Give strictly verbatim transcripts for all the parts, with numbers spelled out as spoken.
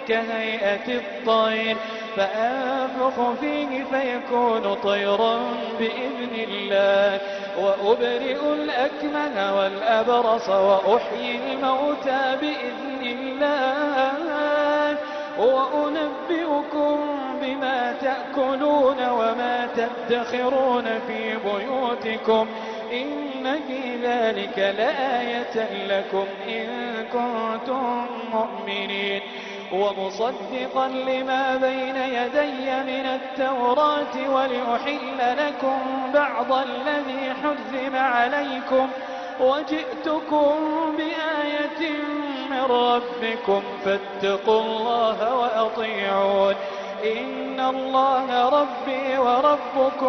كهيئة الطير فأنفخ فيه فيكون طيرا بإذن الله وأبرئ الأكمه والأبرص وأحيي الموتى بإذن الله وأنبئكم بما تأكلون وما تدخرون في بيوتكم إن في ذلك لآية لكم إن كنتم مؤمنين ومصدقا لما بين يدي من التوراة ولأحل لكم بعض الذي حرم عليكم وجئتكم بآية من ربكم فاتقوا الله وأطيعون إن الله ربي وربكم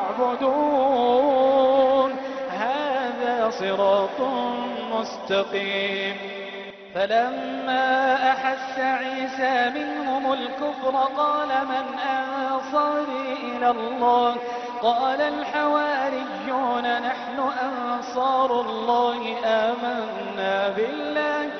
فاعبدون هذا صراط مستقيم فلما أحس عيسى منهم الكفر قال من أنصاري إلى الله قال الحواريون نحن أنصار الله آمنا بالله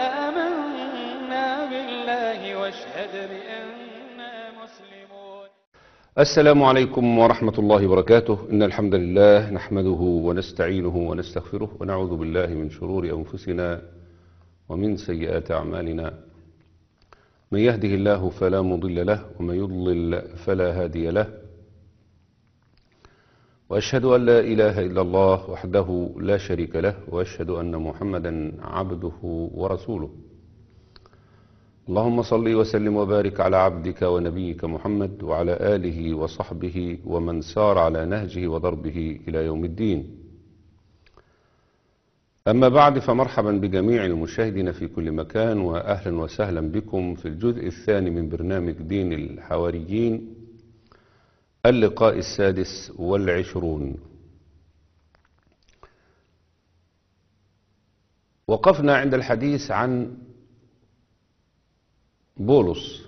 آمنا بالله واشهد بأننا مسلمون. السلام عليكم ورحمة الله وبركاته. إن الحمد لله نحمده ونستعينه ونستغفره ونعوذ بالله من شرور أنفسنا ومن سيئات أعمالنا من يهده الله فلا مضل له ومن يضلل فلا هادي له وأشهد أن لا إله إلا الله وحده لا شريك له وأشهد أن محمدا عبده ورسوله. اللهم صل وسلم وبارك على عبدك ونبيك محمد وعلى آله وصحبه ومن سار على نهجه وضربه إلى يوم الدين. أما بعد فمرحبا بجميع المشاهدين في كل مكان وأهلا وسهلا بكم في الجزء الثاني من برنامج دين الحواريين اللقاء السادس والعشرون. وقفنا عند الحديث عن بولس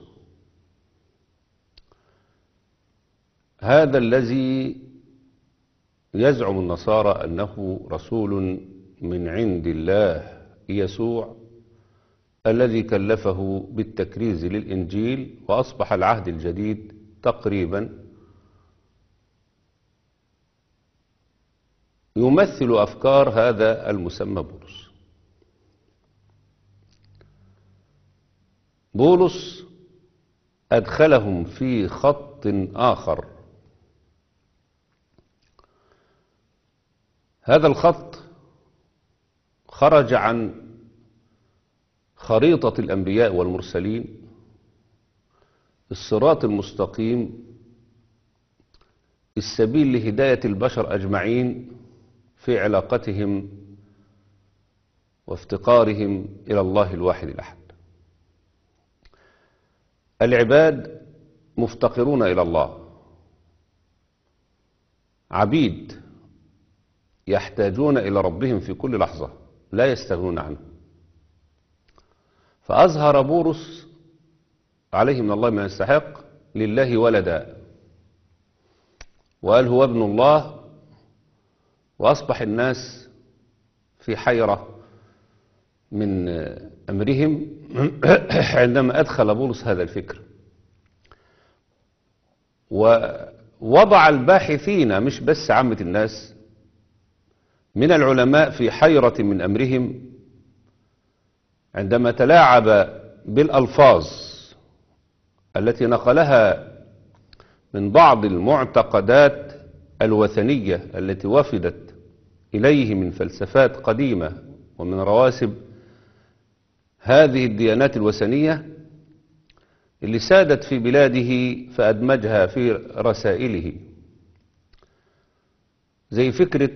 هذا الذي يزعم النصارى أنه رسول من عند الله يسوع الذي كلفه بالتكريز للإنجيل وأصبح العهد الجديد تقريبا يمثل أفكار هذا المسمى بولس. بولس أدخلهم في خط آخر. هذا الخط خرج عن خريطة الأنبياء والمرسلين الصراط المستقيم السبيل لهداية البشر أجمعين في علاقتهم وافتقارهم إلى الله الواحد الأحد. العباد مفتقرون إلى الله، عبيد يحتاجون إلى ربهم في كل لحظة لا يستغنون عنه. فأظهر بولس عليه من الله ما يستحق لله ولدا وقال هو ابن الله، وأصبح الناس في حيرة من أمرهم عندما أدخل بولس هذا الفكر، ووضع الباحثين مش بس عامة الناس من العلماء في حيرة من أمرهم عندما تلاعب بالألفاظ التي نقلها من بعض المعتقدات الوثنية التي وفدت إليه من فلسفات قديمة ومن رواسب هذه الديانات الوثنية اللي سادت في بلاده فأدمجها في رسائله، زي فكرة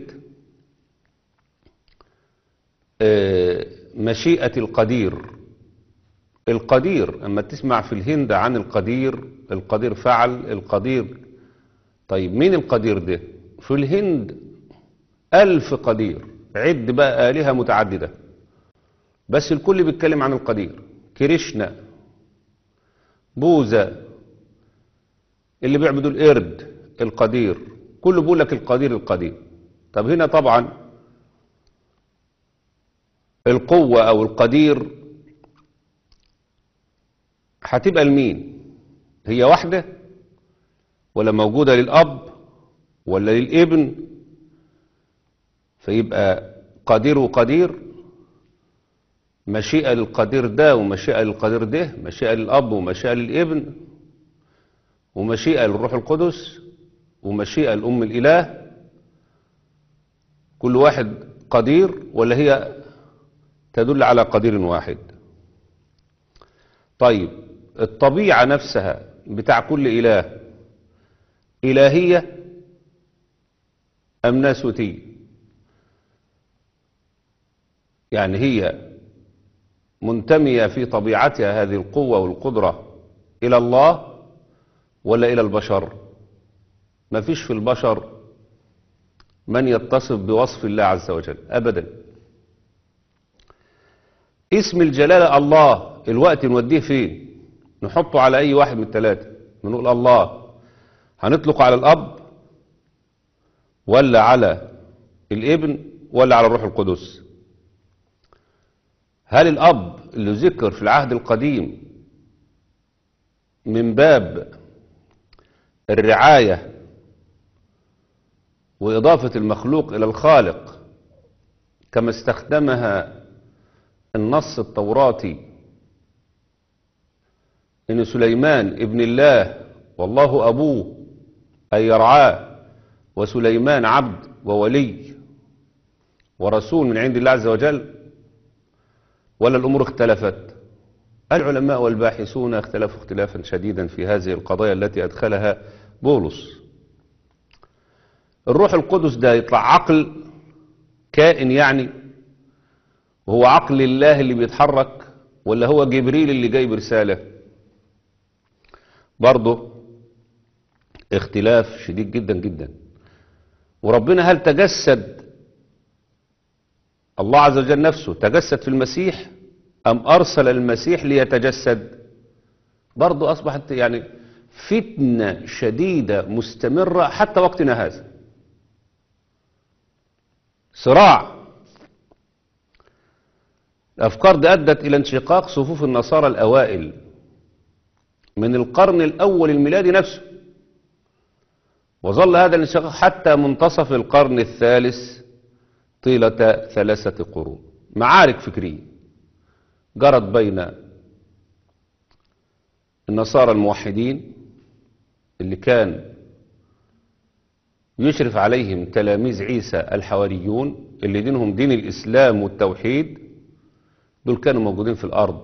مشيئة القدير. القدير أما تسمع في الهند عن القدير، القدير فعل، القدير. طيب مين القدير ده؟ في الهند ألف قدير، عد بقى آلهة متعددة، بس الكل بيتكلم عن القدير. كريشنا، بوذا، اللي بيعبدوا القرد القدير، كله بيقول لك القدير القدير. طب هنا طبعا القوة أو القدير هتبقى لمين؟ هي واحدة ولا موجودة للأب ولا للابن؟ فيبقى قدير وقدير، مشيئة للقدير ده ومشيئة للقدير ده، مشيئة للأب ومشيئة للابن ومشيئة للروح القدس ومشيئة لأم الإله. كل واحد قدير ولا هي تدل على قدير واحد؟ طيب الطبيعة نفسها بتاع كل إله إلهية أم ناسوتية؟ يعني هي منتمية في طبيعتها هذه القوة والقدرة إلى الله ولا إلى البشر؟ ما فيش في البشر من يتصف بوصف الله عز وجل أبدا. اسم الجلالة الله الوقت نوديه فين؟ نحطه على أي واحد من الثلاثة. نقول الله هنطلق على الأب ولا على الابن ولا على الروح القدس؟ هل الأب اللي ذكر في العهد القديم من باب الرعاية وإضافة المخلوق إلى الخالق كما استخدمها النص التوراتي، إن سليمان ابن الله والله أبوه أي يرعاه، وسليمان عبد وولي ورسول من عند الله عز وجل، ولا الأمور اختلفت؟ العلماء والباحثون اختلفوا اختلافا شديدا في هذه القضايا التي أدخلها بولس. الروح القدس ده يطلع عقل كائن يعني، وهو عقل الله اللي بيتحرك، ولا هو جبريل اللي جاي برسالة؟ برضه اختلاف شديد جدا جدا. وربنا هل تجسد الله عز وجل نفسه تجسد في المسيح أم أرسل المسيح ليتجسد؟ برضو أصبحت يعني فتنة شديدة مستمرة حتى وقتنا هذا، صراع. الأفكار دي أدت إلى انشقاق صفوف النصارى الأوائل من القرن الأول الميلادي نفسه، وظل هذا الانشقاق حتى منتصف القرن الثالث طيلة ثلاثة قرون. معارك فكرية جرت بين النصارى الموحدين اللي كان يشرف عليهم تلاميذ عيسى الحواريون اللي دينهم دين الإسلام والتوحيد، دول كانوا موجودين في الأرض،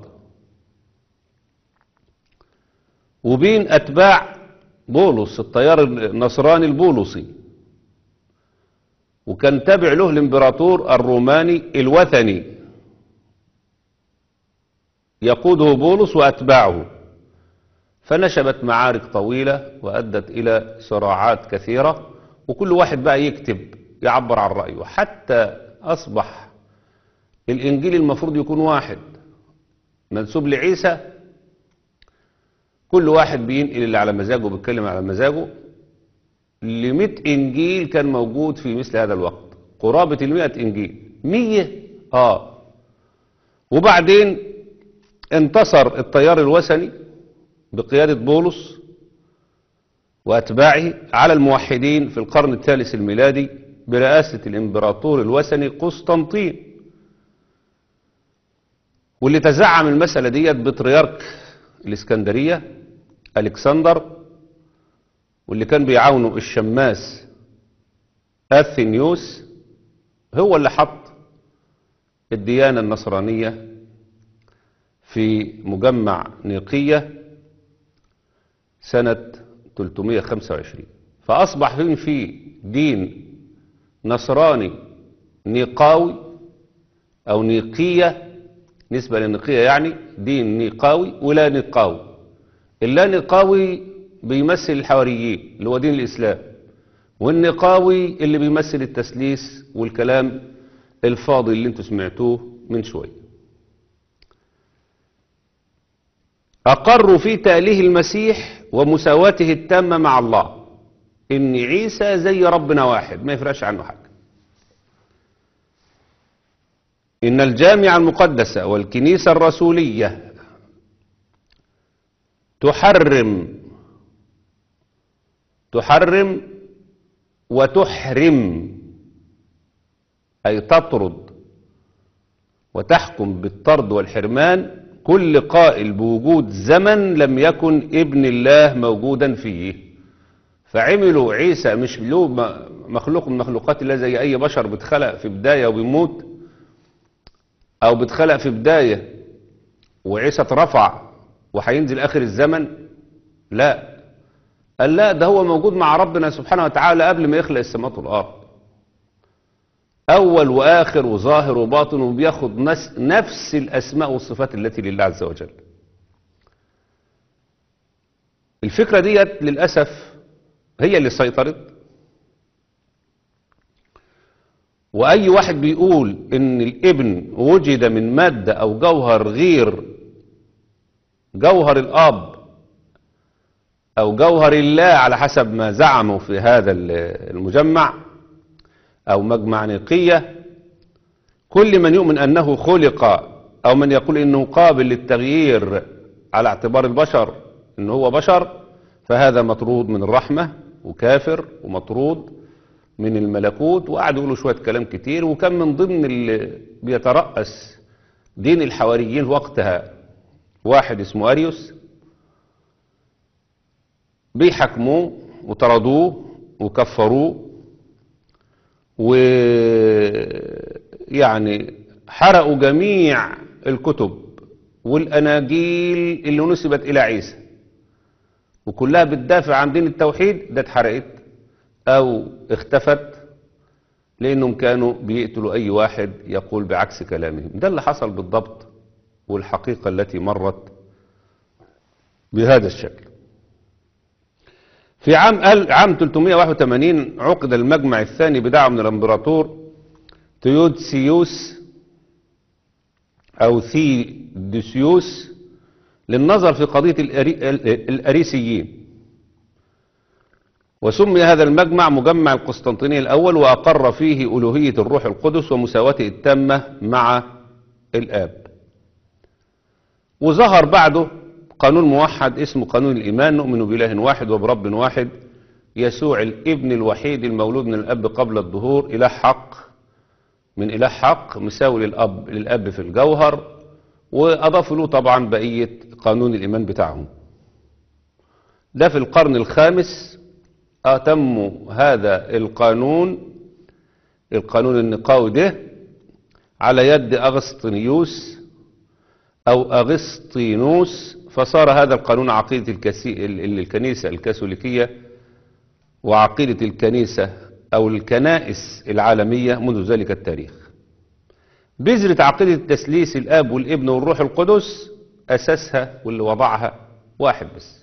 وبين أتباع بولس التيار النصراني البولسي، وكان تابع له الامبراطور الروماني الوثني يقوده بولس وأتباعه. فنشبت معارك طويلة وأدت إلى صراعات كثيرة، وكل واحد بقى يكتب يعبر عن رأيه، حتى أصبح الإنجيل المفروض يكون واحد منسوب لعيسى، كل واحد بينقل اللي على مزاجه وبيتكلم على مزاجه. لمئة إنجيل كان موجود في مثل هذا الوقت، قرابة المئة إنجيل، مية آه وبعدين انتصر التيار الوثني بقيادة بولس وأتباعه على الموحدين في القرن الثالث الميلادي برئاسة الإمبراطور الوثني قسطنطين، واللي تزعم المسألة ديت بطريرك الإسكندرية ألكسندر، واللي كان بيعاونه الشماس أثينيوس، هو اللي حط الديانة النصرانية في مجمع نيقية سنة ثلاثمائة وخمسة وعشرين. فأصبح في دين نصراني نيقاوي أو نيقية، نسبة للنيقية يعني دين نيقاوي ولا نيقاوي. اللا نيقاوي بيمثل الحواريين اللي هو دين الإسلام، والنقاوي اللي بيمثل التسليس والكلام الفاضي اللي انتوا سمعتوه من شوي. أقروا في تأليه المسيح ومساواته التامة مع الله، إن عيسى زي ربنا واحد ما يفرقش عنه حاجة. إن الجامعة المقدسة والكنيسة الرسولية تحرم تحرم وتحرم، أي تطرد وتحكم بالطرد والحرمان كل قائل بوجود زمن لم يكن ابن الله موجودا فيه. فعملوا عيسى مش له مخلوق من مخلوقات الله زي أي بشر بتخلق في بداية وبيموت، أو بتخلق في بداية وعيسى اترفع وهينزل آخر الزمن. لا، قال لا، ده هو موجود مع ربنا سبحانه وتعالى قبل ما يخلق السماوات والأرض، أول وآخر وظاهر وباطن، وبياخد نفس الأسماء والصفات التي لله عز وجل. الفكرة ديت للأسف هي اللي سيطرت، وأي واحد بيقول إن الابن وجد من مادة أو جوهر غير جوهر الأب أو جوهر الله على حسب ما زعموا في هذا المجمع أو مجمع نيقية، كل من يؤمن أنه خلق أو من يقول إنه قابل للتغيير على اعتبار البشر إنه هو بشر، فهذا مطرود من الرحمة وكافر ومطرود من الملكوت. وقعدوا يقولوا شوية كلام كتير، وكان من ضمن اللي بيترأس دين الحواريين وقتها واحد اسمه أريوس، بيحكموه وطردوه وكفروه، ويعني حرقوا جميع الكتب والأناجيل اللي نسبت إلى عيسى وكلها بتدافع عن دين التوحيد، ده اتحرقت أو اختفت لأنهم كانوا بيقتلوا أي واحد يقول بعكس كلامهم. ده اللي حصل بالضبط، والحقيقة التي مرت بهذا الشكل. في عام عام ثلاثمائة وواحد وثمانين عقد المجمع الثاني بدعوة من الامبراطور تيودسيوس أو ثيودسيوس للنظر في قضية الأريسيين، وسمي هذا المجمع مجمع القسطنطينية الأول، وأقر فيه ألوهية الروح القدس ومساواته التامة مع الآب. وظهر بعده قانون موحد اسمه قانون الإيمان، نؤمن بإله واحد وبرب واحد يسوع الابن الوحيد المولود من الأب قبل الظهور، إله حق من إله حق مساوي للأب للأب في الجوهر، وأضافوا له طبعا بقية قانون الإيمان بتاعهم. ده في القرن الخامس أتموا هذا القانون القانون النقاوي ده على يد أغسطينوس أو أغسطينوس، فصار هذا القانون عقيدة الكسي... الكنيسة الكاثوليكية وعقيدة الكنيسة أو الكنائس العالمية منذ ذلك التاريخ. بذرة عقيدة التثليث الآب والابن والروح القدس أساسها واللي وضعها واحد بس،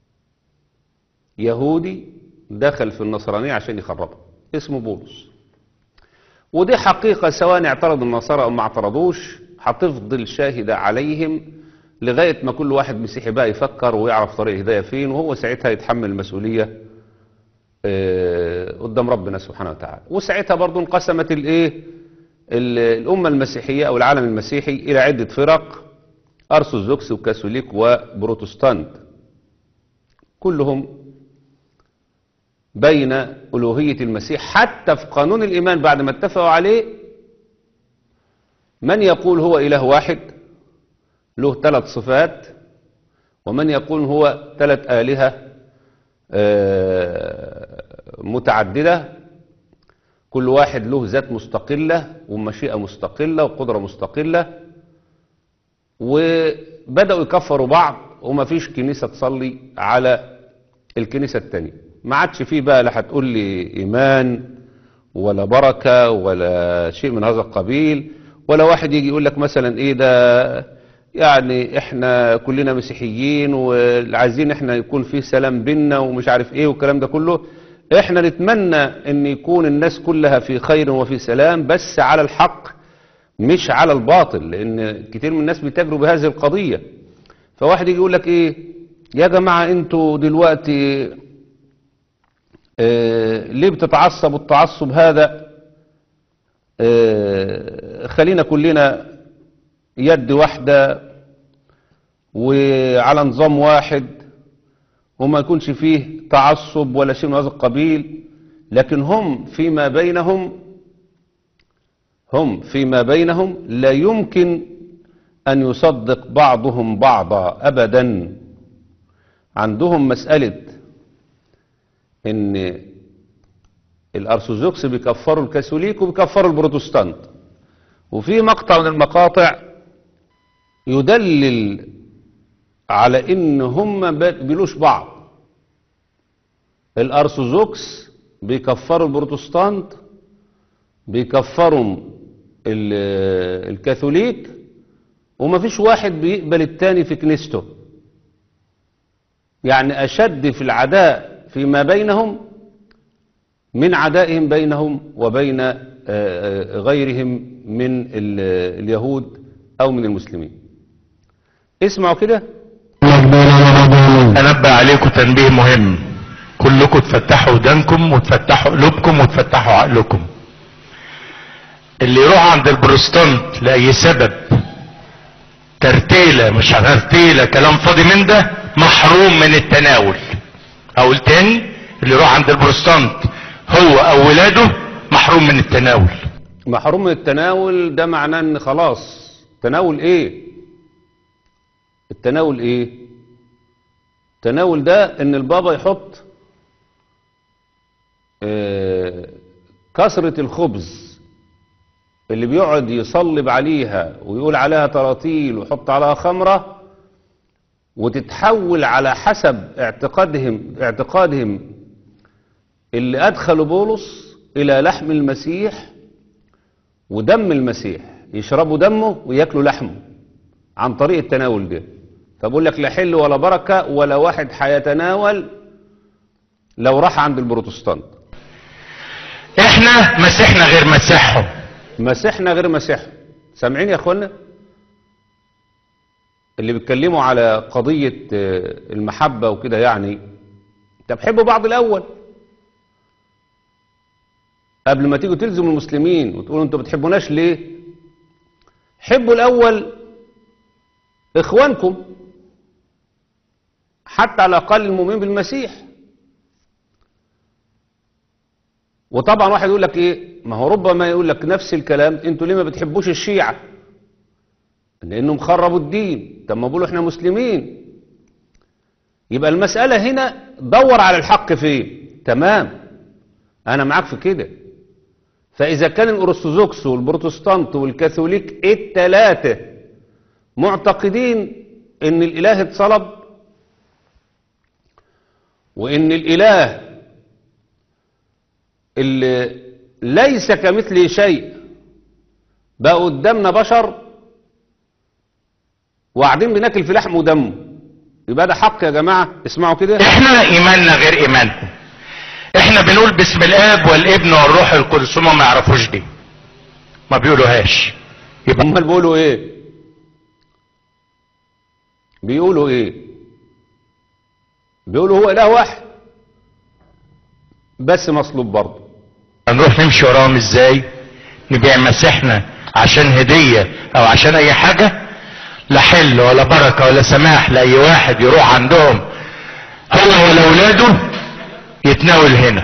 يهودي دخل في النصرانية عشان يخربها، اسمه بولس. ودي حقيقة سواء اعترض النصارى أو ما اعترضوش هتفضل شاهدة عليهم لغاية ما كل واحد مسيحي بقى يفكر ويعرف طريق الهداية فين، وهو ساعتها يتحمل المسؤولية قدام ربنا سبحانه وتعالى. وساعتها برضو انقسمت الايه الأمة المسيحية أو العالم المسيحي إلى عدة فرق، أرثوذكس وكاثوليك وبروتستانت، كلهم بين ألوهية المسيح. حتى في قانون الإيمان بعد ما اتفقوا عليه من يقول هو إله واحد له ثلاث صفات، ومن يقول هو ثلاث آلهة متعددة، كل واحد له ذات مستقلة ومشيئة مستقلة وقدرة مستقلة، وبدأوا يكفروا بعض، وما فيش كنيسة تصلي على الكنيسة التانية. ما عادش فيه بقى لا هتقول لي إيمان ولا بركة ولا شيء من هذا القبيل، ولا واحد يجي يقول لك مثلا إيه ده يعني إحنا كلنا مسيحيين وعايزين إحنا يكون فيه سلام بيننا ومش عارف إيه والكلام ده كله. إحنا نتمنى أن يكون الناس كلها في خير وفي سلام، بس على الحق مش على الباطل، لأن كتير من الناس بيتاجروا بهذه القضية. فواحد يجي يقول لك إيه يا جماعة أنتوا دلوقتي آه ليه بتتعصبوا التعصب هذا؟ آه خلينا كلنا يد واحدة وعلى نظام واحد وما يكونش فيه تعصب ولا شيء من هذا القبيل، لكن هم فيما بينهم هم فيما بينهم لا يمكن أن يصدق بعضهم بعضا أبدا. عندهم مسألة إن الأرثوذكس بيكفروا الكاثوليك وبيكفروا البروتستانت، وفي مقطع من المقاطع يدلل على إن هم بيلوش بعض. الأرثوذكس بيكفروا البروتستانت، بيكفروا الكاثوليك، وما فيش واحد بيقبل التاني في كنيسته. يعني أشد في العداء فيما بينهم من عدائهم بينهم وبين غيرهم من اليهود أو من المسلمين. اسمعوا كده. أنبه عليكم تنبيه مهم، كلكم تفتحوا ودانكم وتفتحوا قلوبكم وتفتحوا عقلكم. اللي يروح عند البروتستانت لأي سبب ترتيلة مش ترتيلة كلام فاضي من ده محروم من التناول. أقول تاني، اللي يروح عند البروتستانت هو أو ولاده محروم من التناول. محروم من التناول ده معناه ان خلاص. تناول ايه؟ التناول ايه؟ التناول ده ان البابا يحط آه كسرة الخبز اللي بيقعد يصلب عليها ويقول عليها تراتيل ويحط عليها خمرة، وتتحول على حسب اعتقادهم اعتقادهم اللي أدخلوا بولس إلى لحم المسيح ودم المسيح، يشربوا دمه ويأكلوا لحمه عن طريق التناول ده. فبقول لك لا حل ولا بركة ولا واحد هيتناول لو راح عند البروتستانت. احنا مسيحنا غير مسيحهم. مسيحنا غير مسيحهم. سامعين يا اخوانا؟ اللي بيتكلموا على قضية المحبة وكده، يعني انت بتحبوا بعض الاول قبل ما تيجوا تلزموا المسلمين وتقولوا انتوا بتحبوناش ليه. حبوا الاول اخوانكم، حتى على الاقل المؤمنين بالمسيح. وطبعا واحد يقول لك ايه، ما هو ربما يقول لك نفس الكلام، انتوا ليه ما بتحبوش الشيعة؟ لانهم خربوا الدين. طب ما بيقولوا احنا مسلمين. يبقى المسألة هنا دور على الحق فين. تمام، انا معاك في كده. فاذا كان الارثوذكس والبروتستانت والكاثوليك الثلاثة معتقدين ان الاله اتصلب وان الاله اللي ليس كمثله شيء بقى قدامنا بشر وقاعدين بناكل في لحم ودمه، يبقى ده حق يا جماعة. اسمعوا كده. احنا ايماننا غير ايمانكم. احنا بنقول باسم الاب والابن والروح القدس، هم ما يعرفوش دي، ما بيقولوهاش. يبقى هم بيقولوا ايه؟ بيقولوا ايه؟ بيقولوا هو اله واحد بس مصلوب برضه. هنروح نمشي وراهم ازاي؟ نبيع مسيحنا عشان هدية او عشان اي حاجة؟ لا حل ولا بركة ولا سماح لأي واحد يروح عندهم هو ولا اولاده يتناول هنا.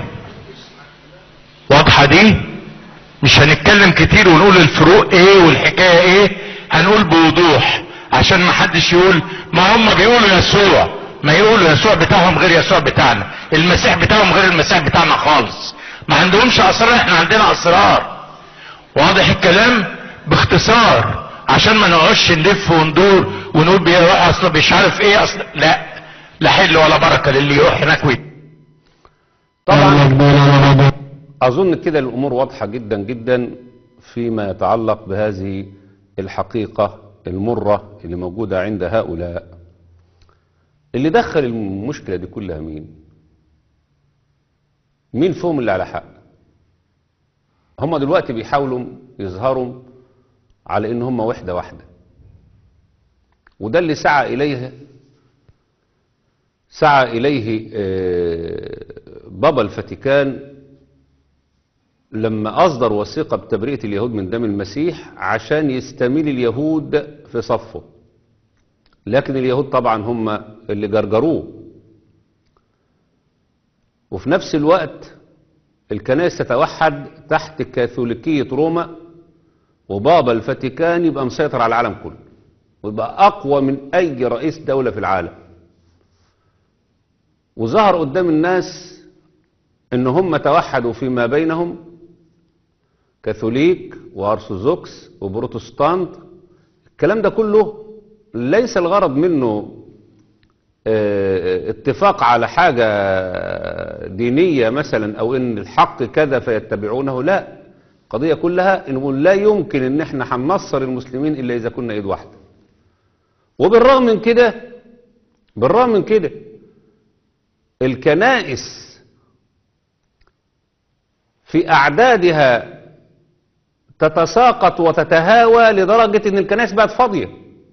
واضحة دي؟ مش هنتكلم كتير ونقول الفروق ايه والحكاية ايه، هنقول بوضوح عشان ما حدش يقول ما هم بيقولوا يسوع، ما يقولوا يسوع بتاعهم غير يسوع بتاعنا، المسيح بتاعهم غير المسيح بتاعنا خالص. ما عندهمش اسرار، احنا عندنا اسرار. واضح الكلام؟ باختصار عشان ما نقعدش نلف وندور ونقول بيروح اصلا مش عارف ايه اصلا. لا، لا حل ولا بركه للي يروح هناك ويت. طبعا اظن كده الامور واضحه جدا جدا فيما يتعلق بهذه الحقيقه المره اللي موجوده عند هؤلاء. اللي دخل المشكله دي كلها مين؟ مين فيهم اللي على حق؟ هم دلوقتي بيحاولوا يظهروا على ان هم وحده واحده، وده اللي سعى اليه سعى اليه بابا الفاتيكان لما اصدر وثيقه بتبرئه اليهود من دم المسيح عشان يستميل اليهود في صفه. لكن اليهود طبعا هم اللي جرجروه وفي نفس الوقت الكنائس تتوحد تحت كاثوليكية روما، وبابا الفاتيكان يبقى مسيطر على العالم كله ويبقى أقوى من أي رئيس دولة في العالم. وظهر قدام الناس إن هم توحدوا فيما بينهم، كاثوليك وأرثوذكس وبروتستانت. الكلام ده كله ليس الغرض منه اتفاق على حاجة دينية مثلا أو إن الحق كذا فيتبعونه، لا. القضية كلها إنه لا يمكن إن احنا هننصر المسلمين إلا إذا كنا إيد واحدة. وبالرغم من كده بالرغم من كده الكنائس في أعدادها تتساقط وتتهاوى لدرجة إن الكنائس بقت فاضية،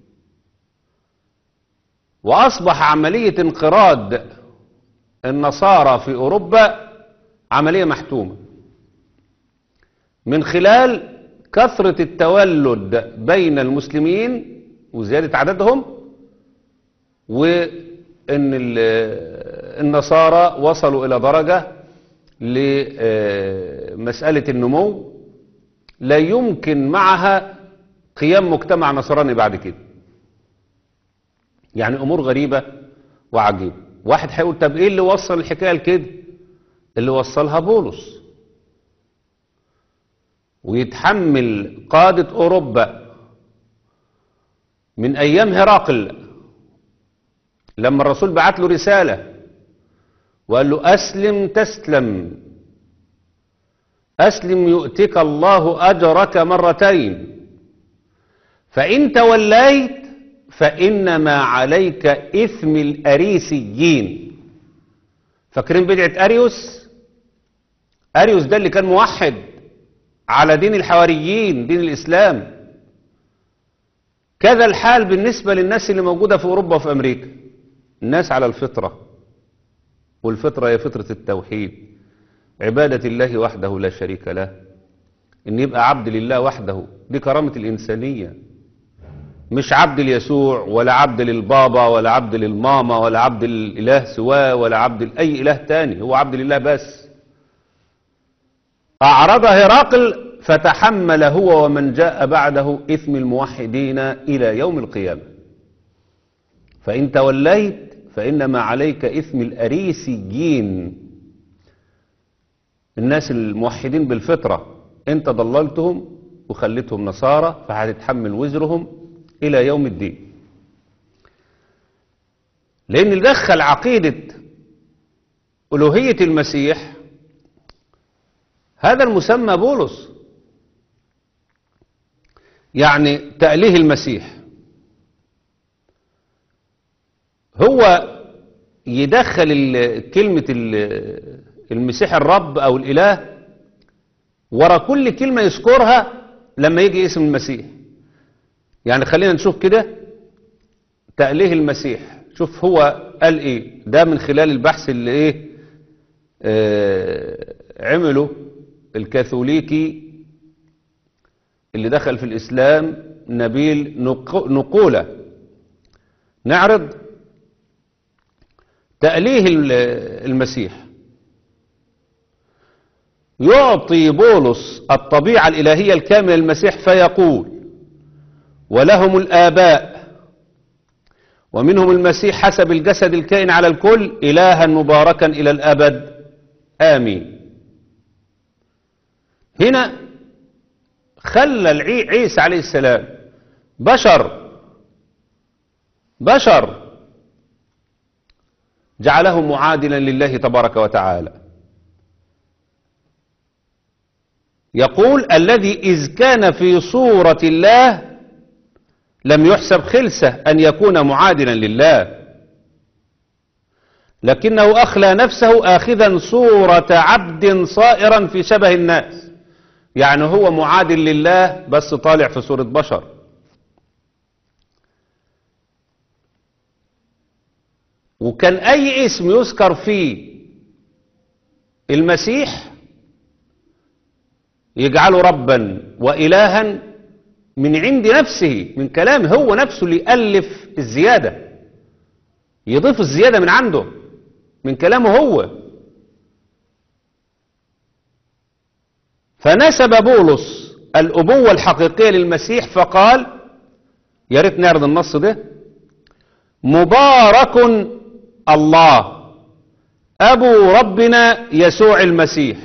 وأصبح عملية انقراض النصارى في أوروبا عملية محتومة من خلال كثرة التولد بين المسلمين وزيادة عددهم، وأن النصارى وصلوا إلى درجة لمسألة النمو لا يمكن معها قيام مجتمع نصراني بعد كده. يعني أمور غريبة وعجيبة. واحد هيقول طب إيه اللي وصل الحكاية لكده؟ اللي وصلها بولس، ويتحمل قادة أوروبا من أيام هرقل لما الرسول بعت له رسالة وقال له أسلم تسلم، أسلم يؤتك الله أجرك مرتين، فإن توليت فإنما عليك إثم الأريسيين. فاكرين بدعة أريوس؟ أريوس ده اللي كان موحد على دين الحواريين، دين الإسلام. كذا الحال بالنسبة للناس اللي موجودة في أوروبا وفي أمريكا. الناس على الفطرة، والفطرة هي فطرة التوحيد، عبادة الله وحده لا شريك له، إن يبقى عبد لله وحده. دي كرامة الإنسانية، مش عبد ليسوع ولا عبد للبابا ولا عبد للماما ولا عبد للإله سواه ولا عبد لأي إله تاني، هو عبد لله بس. أعرض هرقل فتحمل هو ومن جاء بعده إثم الموحدين إلى يوم القيامة. فإن توليت فإنما عليك إثم الأريسيين، الناس الموحدين بالفطرة، أنت ضللتهم وخليتهم نصارى فهتتحمل وزرهم إلى يوم الدين. لأن اللي دخل عقيدة ألوهية المسيح هذا المسمى بولس، يعني تأليه المسيح. هو يدخل كلمة المسيح الرب أو الإله ورا كل كلمة يذكرها لما يجي اسم المسيح. يعني خلينا نشوف كده تأليه المسيح، شوف هو قال ايه ده من خلال البحث اللي ايه آه عمله الكاثوليكي اللي دخل في الإسلام نبيل نقولة. نعرض تأليه المسيح. يعطي بولس الطبيعة الإلهية الكاملة للمسيح فيقول: ولهم الآباء ومنهم المسيح حسب الجسد الكائن على الكل إلها مباركا إلى الأبد آمين. هنا خلى عيسى عليه السلام بشر بشر جعله معادلا لله تبارك وتعالى. يقول: الذي إذ كان في صورة الله لم يحسب خلسة أن يكون معادلا لله، لكنه أخلى نفسه آخذا صورة عبد صائرا في شبه الناس. يعني هو معادل لله بس طالع في صورة بشر. وكان أي اسم يذكر فيه المسيح يجعله ربا وإلها من عند نفسه، من كلامه هو نفسه اللي يألف الزيادة، يضيف الزيادة من عنده من كلامه هو. فنسب بولس الأبوة الحقيقية للمسيح فقال، يا ريت نعرض النص ده: مبارك الله أبو ربنا يسوع المسيح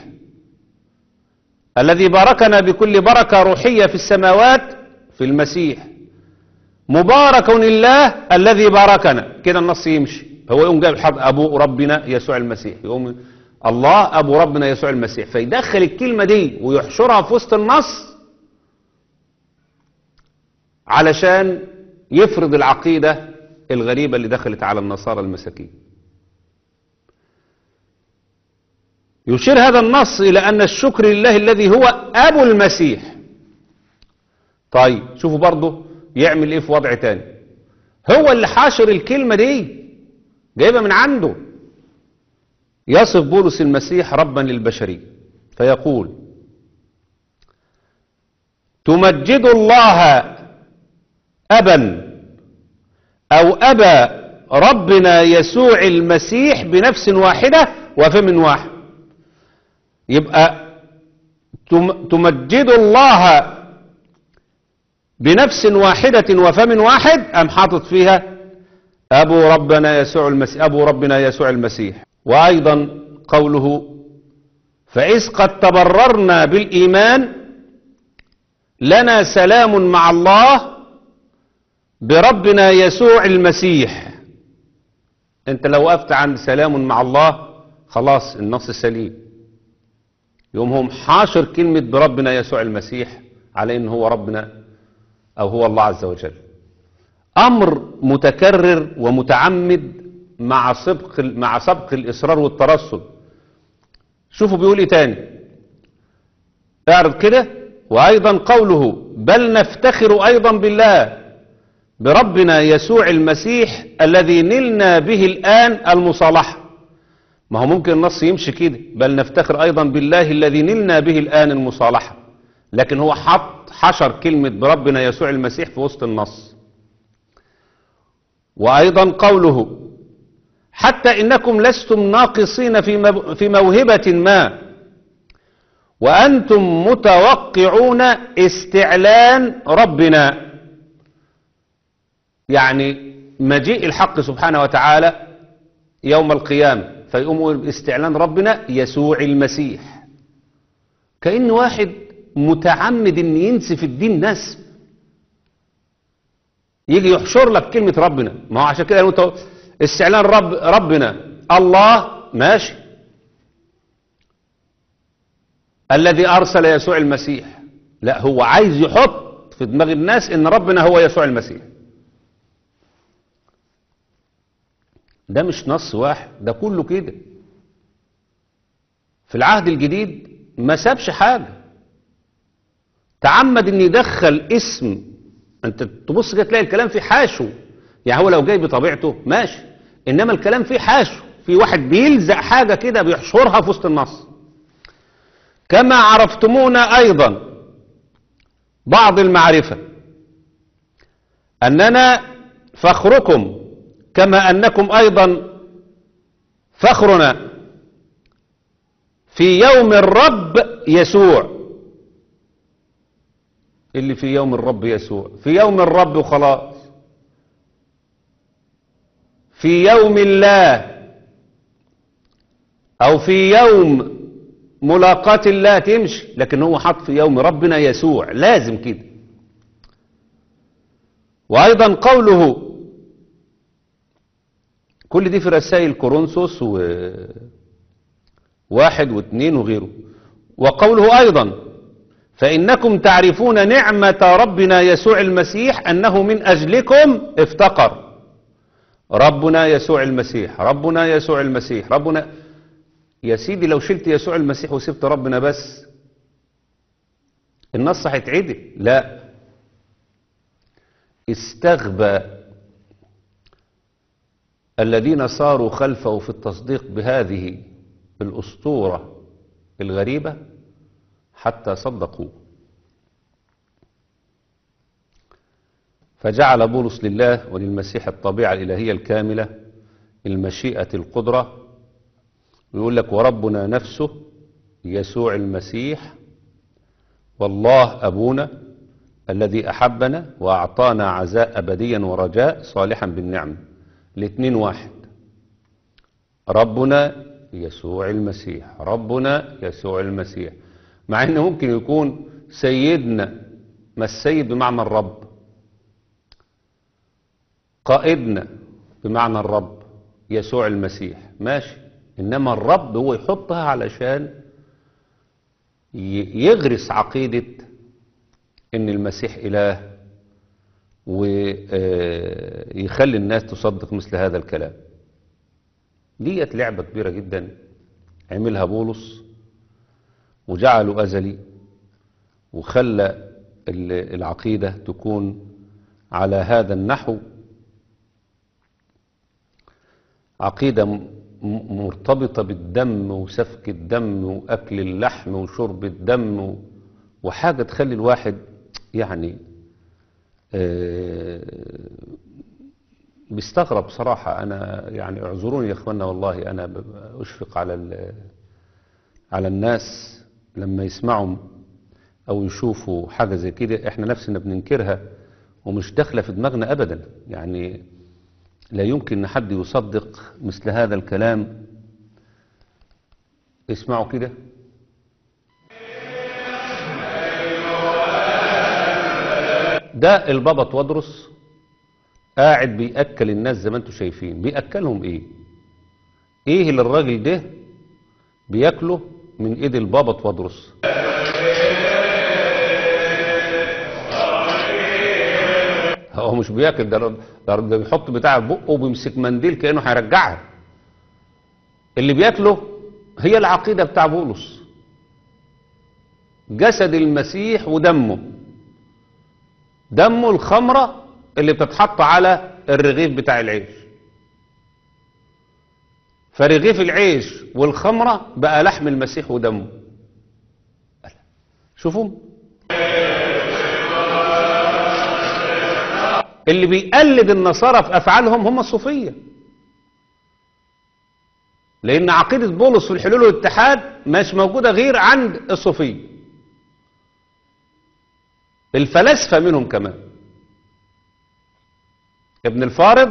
الذي باركنا بكل بركة روحية في السماوات في المسيح. مبارك الله الذي باركنا، كده النص يمشي. هو يقوم جايب حض أبو ربنا يسوع المسيح، يقوم الله أبو ربنا يسوع المسيح، فيدخل الكلمة دي ويحشرها في وسط النص علشان يفرض العقيدة الغريبة اللي دخلت على النصارى المساكين. يشير هذا النص إلى أن الشكر لله الذي هو أبو المسيح. طيب شوفوا برضه يعمل إيه في وضع تاني. هو اللي حاشر الكلمة دي، جايبها من عنده. يصف بولس المسيح ربا للبشرية فيقول: تمجد الله أبا أو أبا ربنا يسوع المسيح بنفس واحدة وفم واحد. يبقى تمجد الله بنفس واحدة وفم واحد، أم حاطط فيها أبو ربنا يسوع المسيح، أبو ربنا يسوع المسيح. وأيضا قوله: فإذ قد تبررنا بالإيمان لنا سلام مع الله بربنا يسوع المسيح. انت لو وقفت عند سلام مع الله خلاص النص سليم. يوم هم حاشر كلمة بربنا يسوع المسيح على ان هو ربنا او هو الله عز وجل. امر متكرر ومتعمد مع سبق مع سبق الاصرار والترصد. شوفوا بيقول ايه تاني، اعرض كده. وايضا قوله: بل نفتخر ايضا بالله بربنا يسوع المسيح الذي نلنا به الآن المصالحة. ما هو ممكن النص يمشي كده: بل نفتخر أيضا بالله الذي نلنا به الآن المصالحة، لكن هو حط حشر كلمة بربنا يسوع المسيح في وسط النص. وأيضا قوله: حتى إنكم لستم ناقصين في موهبة ما وأنتم متوقعون استعلان ربنا. يعني مجيء الحق سبحانه وتعالى يوم القيامة، فيقوم استعلان ربنا يسوع المسيح. كأن واحد متعمد ان ينسف الدين نسف، يجي يحشر لك كلمة ربنا. ما هو عشان كده لو انت استعلان رب ربنا الله ماشي، الذي أرسل يسوع المسيح، لا هو عايز يحط في دماغ الناس ان ربنا هو يسوع المسيح. ده مش نص واحد، ده كله كده. في العهد الجديد ما سابش حاجة، تعمد ان يدخل اسم. انت تبص كده تلاقي الكلام فيه حاشو، يعني هو لو جاي بطبيعته ماشي، انما الكلام فيه حاشو، في واحد بيلزق حاجة كده بيحشرها في وسط النص. كما عرفتمونا ايضا بعض المعرفة اننا فخركم كما أنكم أيضا فخرنا في يوم الرب يسوع. اللي في يوم الرب يسوع، في يوم الرب وخلاص، في يوم الله أو في يوم ملاقاة الله تمشي، لكن هو حط في يوم ربنا يسوع، لازم كده. وأيضا قوله، كل دي في رسائل كورنثوس وواحد واثنين وغيره. وقوله أيضا: فإنكم تعرفون نعمة ربنا يسوع المسيح أنه من أجلكم افتقر. ربنا يسوع المسيح، ربنا يسوع المسيح، ربنا. يا سيدي لو شلت يسوع المسيح وسبت ربنا بس النص هيتعدل. لا، استغبى الذين صاروا خلفه في التصديق بهذه الأسطورة الغريبة حتى صدقوا. فجعل بولس لله وللمسيح الطبيعة الإلهية الكاملة، المشيئة، القدرة. ويقول لك: وربنا نفسه يسوع المسيح والله أبونا الذي أحبنا وأعطانا عزاء أبديا ورجاء صالحا بالنعم. الاثنين واحد. ربنا يسوع المسيح، ربنا يسوع المسيح، مع انه ممكن يكون سيدنا، ما السيد بمعنى الرب، قائدنا بمعنى الرب يسوع المسيح، ماشي، انما الرب هو يحطها علشان يغرس عقيدة ان المسيح اله ويخلي الناس تصدق مثل هذا الكلام. ديت لعبة كبيرة جدا عملها بولس وجعله أزلي، وخلى العقيدة تكون على هذا النحو، عقيدة مرتبطة بالدم وسفك الدم وأكل اللحم وشرب الدم، وحاجة تخلي الواحد يعني بيستغرب بصراحة. أنا يعني اعذروني يا إخوانا، والله أنا أشفق على على الناس لما يسمعوا أو يشوفوا حاجة زي كده. إحنا نفسنا بننكرها ومش داخلة في دماغنا أبدا، يعني لا يمكن أن حد يصدق مثل هذا الكلام. اسمعوا كده. ده البابا تودرس قاعد بيأكل الناس زي ما انتم شايفين. بيأكلهم ايه؟ ايه اللي الراجل ده بياكله من ايد البابا تودرس؟ هو مش بياكل، ده ده بيحط بتاع بقه وبيمسك منديل كأنه هيرجعها. اللي بياكله هي العقيدة بتاع بولس، جسد المسيح ودمه. دمه الخمرة اللي بتتحط على الرغيف بتاع العيش، فرغيف العيش والخمرة بقى لحم المسيح ودمه. شوفوا اللي بيقلد النصارى في أفعالهم هم الصوفية، لأن عقيدة بولس في الحلول والاتحاد مش موجودة غير عند الصوفية. الفلاسفة منهم كمان، ابن الفارض،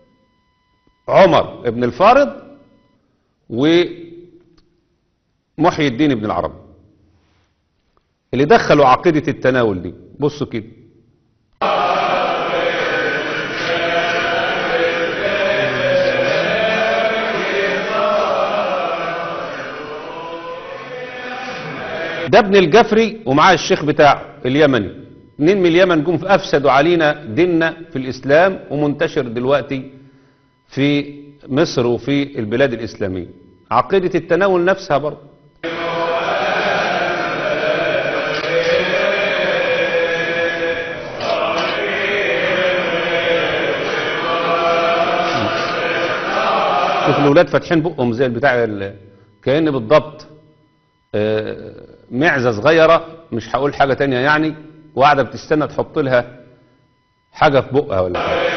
عمر ابن الفارض، ومحي الدين ابن العربي، اللي دخلوا عقيدة التناول دي. بصوا كده، ده ابن الجفري ومعاه الشيخ بتاعه اليمني. اتنين من اليمن جم افسدوا علينا ديننا في الاسلام، ومنتشر دلوقتي في مصر وفي البلاد الاسلامية عقيدة التناول نفسها برضه. شوف الاولاد فاتحين بقهم زي البتاع كأن بالضبط معزة صغيرة، مش هقول حاجة تانية يعني، وقاعدة بتستنى تحط لها حاجة في بقها ولا حاجة.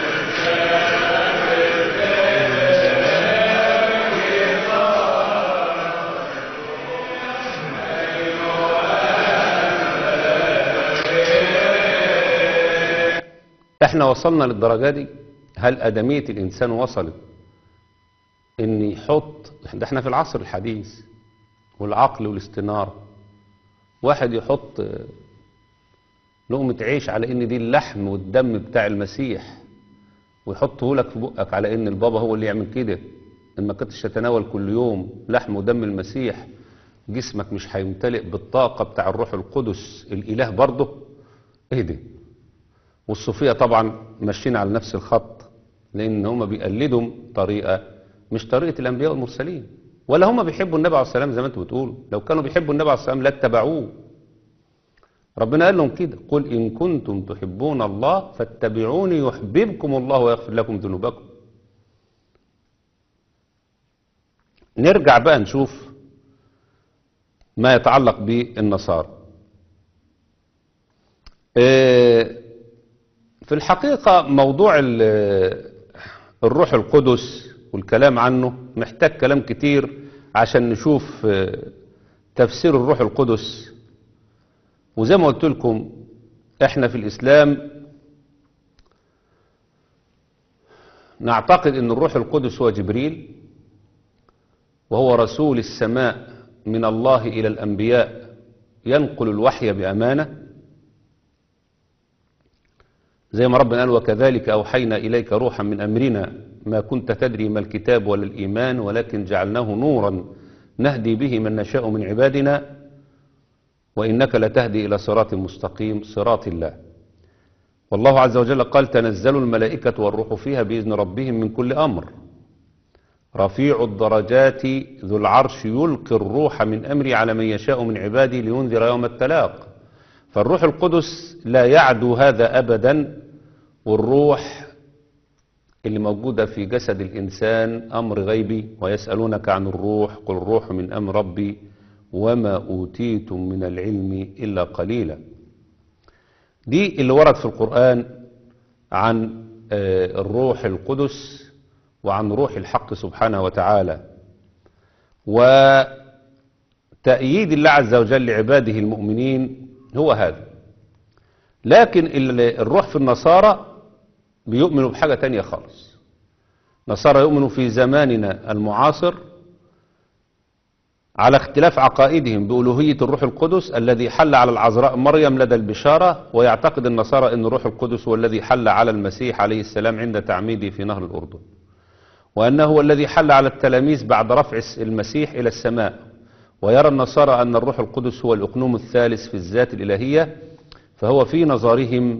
احنا وصلنا للدرجة دي؟ هل أدمية الإنسان وصلت إن يحط، ده احنا في العصر الحديث والعقل والاستنارة، واحد يحط لقمة عيش على ان دي اللحم والدم بتاع المسيح ويحطه لك في بقك على ان البابا هو اللي يعمل كده. ان ما كنتش تتناول كل يوم لحم ودم المسيح جسمك مش هيمتلئ بالطاقة بتاع الروح القدس الاله برضه. ايه ده؟ والصوفية طبعا ماشيين على نفس الخط، لان هم بيقلدوا طريقة مش طريقة الانبياء والمرسلين، ولا هم بيحبوا النبي عليه الصلاة والسلام زي ما انتوا بتقولوا. لو كانوا بيحبوا النبي عليه الصلاة والسلام لاتبعوه. ربنا قال لهم كده: قل إن كنتم تحبون الله فاتبعوني يحببكم الله ويغفر لكم ذنوبكم. نرجع بقى نشوف ما يتعلق بالنصارى. في الحقيقة موضوع الروح القدس والكلام عنه محتاج كلام كتير عشان نشوف تفسير الروح القدس وزي ما قلت لكم احنا في الإسلام نعتقد ان الروح القدس هو جبريل، وهو رسول السماء من الله إلى الأنبياء ينقل الوحي بأمانة، زي ما ربنا قال وكذلك أوحينا إليك روحا من أمرنا ما كنت تدري ما الكتاب ولا الإيمان ولكن جعلناه نورا نهدي به من نشاء من عبادنا وإنك لتهدي إلى صراط مستقيم صراط الله. والله عز وجل قال تنزل الملائكة والروح فيها بإذن ربهم من كل أمر رفيع الدرجات ذو العرش يلقي الروح من أمري على من يشاء من عبادي لينذر يوم التلاق. فالروح القدس لا يعدو هذا أبدا، والروح اللي موجودة في جسد الإنسان أمر غيبي، ويسألونك عن الروح قل الروح من أمر ربي وما أوتيتم من العلم إلا قليلا. دي اللي ورد في القرآن عن الروح القدس وعن روح الحق سبحانه وتعالى، وتأييد الله عز وجل لعباده المؤمنين هو هذا. لكن الروح في النصارى بيؤمنوا بحاجة تانية خالص. نصارى يؤمنوا في زماننا المعاصر على اختلاف عقائدهم بألوهية الروح القدس الذي حل على العذراء مريم لدى البشارة، ويعتقد النصارى أن الروح القدس هو الذي حل على المسيح عليه السلام عند تعميده في نهر الأردن، وأنه هو الذي حل على التلاميذ بعد رفع المسيح إلى السماء. ويرى النصارى أن الروح القدس هو الأقنوم الثالث في الذات الإلهية، فهو في نظرهم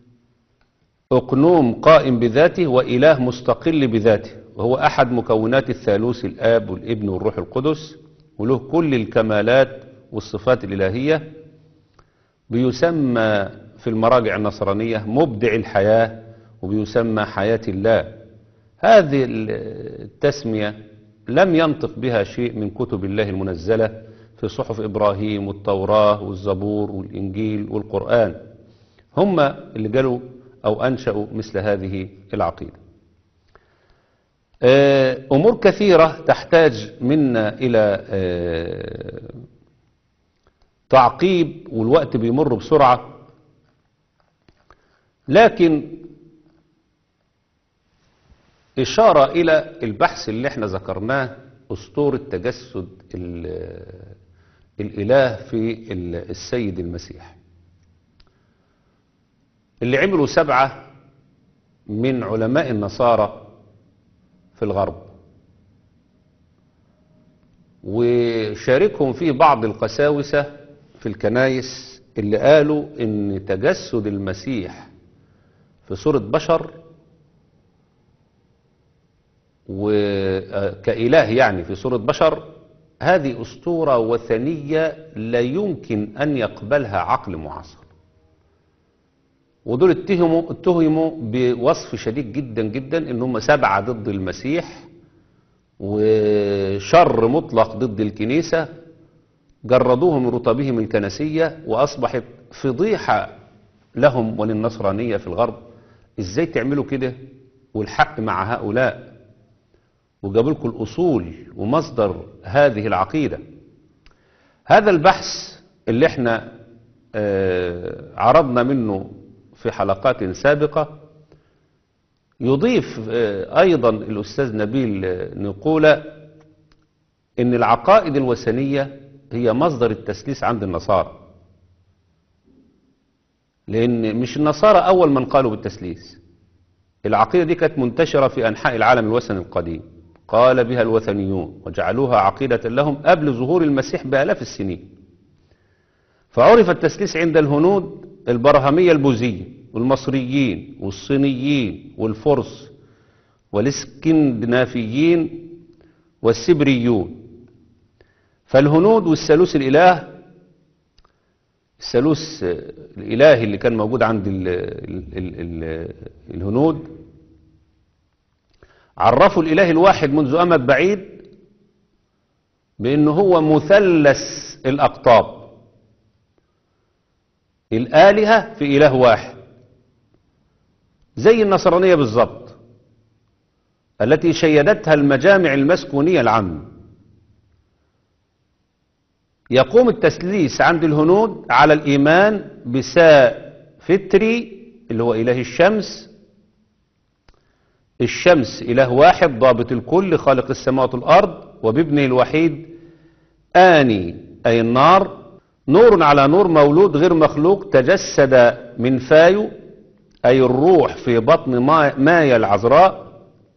أقنوم قائم بذاته وإله مستقل بذاته، وهو أحد مكونات الثالوث الآب والابن والروح القدس، وله كل الكمالات والصفات الإلهية. بيسمى في المراجع النصرانية مبدع الحياة، وبيسمى حياة الله. هذه التسمية لم ينطق بها شيء من كتب الله المنزلة في صحف إبراهيم والتوراة والزبور والإنجيل والقرآن، هم اللي قالوا أو أنشأوا مثل هذه العقيدة. أمور كثيرة تحتاج منا إلى تعقيب، والوقت بيمر بسرعة، لكن إشارة إلى البحث اللي احنا ذكرناه أسطورة تجسد الإله في السيد المسيح، اللي عملوا سبعة من علماء النصارى في الغرب، وشاركهم فيه بعض القساوسة في الكنائس اللي قالوا إن تجسد المسيح في صورة بشر وكإله يعني في صورة بشر، هذه أسطورة وثنية لا يمكن أن يقبلها عقل معاصر. ودول اتهموا اتهموا بوصف شديد جدا جدا ان هم سبعة ضد المسيح وشر مطلق ضد الكنيسة، جردوه من رتبهم الكنسية، وأصبحت فضيحة لهم وللنصرانية في الغرب. ازاي تعملوا كده والحق مع هؤلاء؟ وجابوا لكم الأصول ومصدر هذه العقيدة. هذا البحث اللي احنا اه عرضنا منه في حلقات سابقة يضيف اه أيضا الأستاذ نبيل نقولة إن العقائد الوثنية هي مصدر التسليس عند النصارى، لأن مش النصارى أول من قالوا بالتسليس. العقيدة دي كانت منتشرة في أنحاء العالم الوثني القديم، قال بها الوثنيون وجعلوها عقيدة لهم قبل ظهور المسيح بآلاف السنين. فعرف التسليس عند الهنود البرهمية البوذية والمصريين والصينيين والفرس والاسكندنافيين والسبريون. فالهنود والثالوث الإله، الثالوث الإلهي اللي كان موجود عند ال ال ال الهنود، عرفوا الإله الواحد منذ أمد بعيد بأنه هو مثلث الأقطاب، الآلهة في إله واحد، زي النصرانية بالضبط التي شيدتها المجامع المسكونية العامة. يقوم التثليث عند الهنود على الإيمان بسافتري اللي هو إله الشمس. الشمس إله واحد ضابط الكل خالق السماوات والأرض، وبابنه الوحيد آني أي النار، نور على نور مولود غير مخلوق تجسد من فايو أي الروح في بطن مايا العذراء،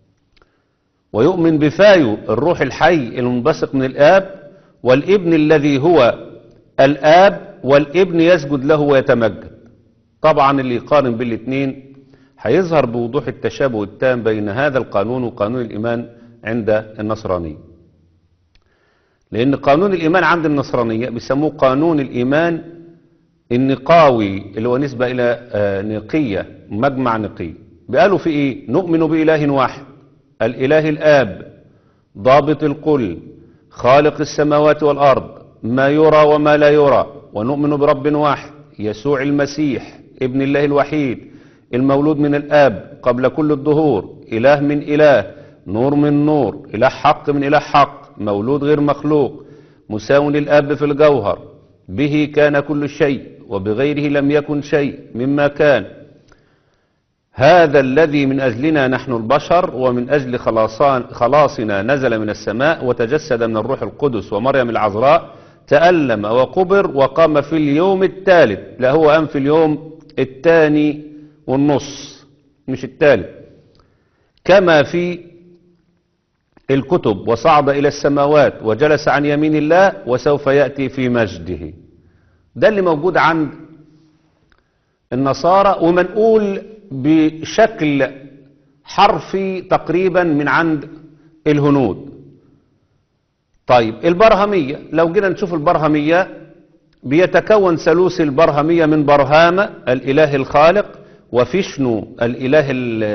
ويؤمن بفايو الروح الحي المنبثق من الآب، والابن الذي هو الآب، والابن يسجد له ويتمجد. طبعا اللي يقارن بالاثنين هيظهر بوضوح التشابه التام بين هذا القانون وقانون الإيمان عند النصرانية. لأن قانون الإيمان عند النصرانية بيسموه قانون الإيمان النقاوي اللي هو نسبة إلى نقية، مجمع نقي. بقالوا في إيه؟ نؤمن بإله واحد، الإله الآب ضابط الكل خالق السماوات والأرض، ما يرى وما لا يرى، ونؤمن برب واحد يسوع المسيح ابن الله الوحيد المولود من الآب قبل كل الدهور، إله من إله، نور من نور، إله حق من إله حق، مولود غير مخلوق، مساو للآب في الجوهر، به كان كل شيء وبغيره لم يكن شيء مما كان. هذا الذي من أجلنا نحن البشر ومن أجل خلاصنا نزل من السماء وتجسد من الروح القدس ومريم العذراء، تألم وقبر وقام في اليوم الثالث. لا، هو قام في اليوم الثاني والنص مش الثالث، كما في الكتب، وصعد إلى السماوات وجلس عن يمين الله وسوف يأتي في مجده. ده اللي موجود عند النصارى، ومنقول بشكل حرفي تقريبا من عند الهنود. طيب البرهمية، لو جينا نشوف البرهمية، بيتكون ثالوث البرهمية من برهامة الإله الخالق، وفيشنو الإله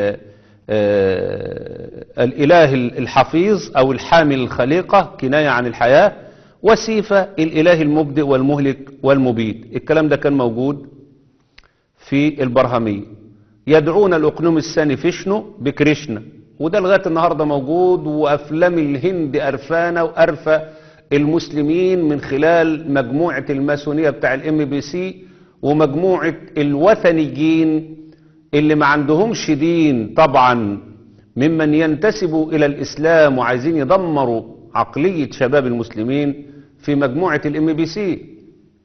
الإله الحفيظ أو الحامل الخليقة كناية عن الحياة، وسيفة الإله المبدئ والمهلك والمبيد. الكلام ده كان موجود في البرهمية. يدعون الأقنوم الثاني فيشنو بكريشنا، وده لغاية النهاردة موجود، وأفلام الهند أرفانة وأرفى المسلمين من خلال مجموعة الماسونية بتاع الام بي سي ومجموعة الوثنيين اللي ما عندهمش دين طبعا، ممن ينتسبوا إلى الإسلام وعايزين يدمروا عقلية شباب المسلمين في مجموعة الام بي سي.